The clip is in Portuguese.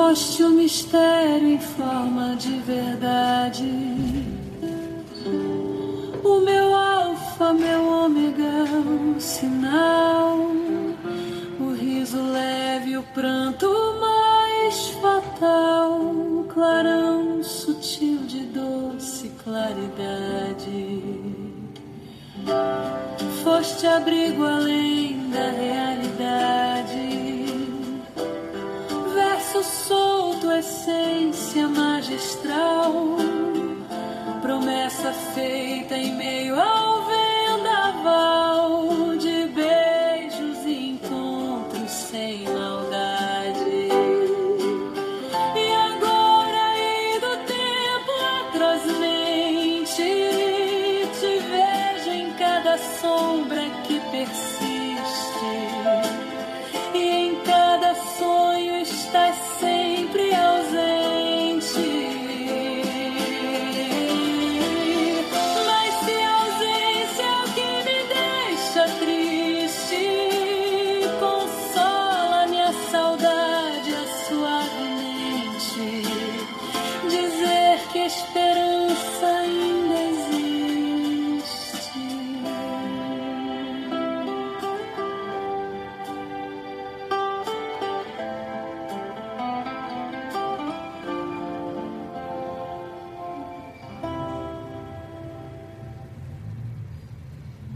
Foste o mistério em forma de verdade, o meu alfa, meu ômega, o sinal, o riso leve, o pranto mais fatal, o clarão sutil de doce claridade. Foste abrigo além da realidade, verso solto, essência magistral, promessa feita em meio ao vendaval de beijos e encontros sem maldade. E agora, indo o tempo atrozmente, te vejo em cada sombra que persigo.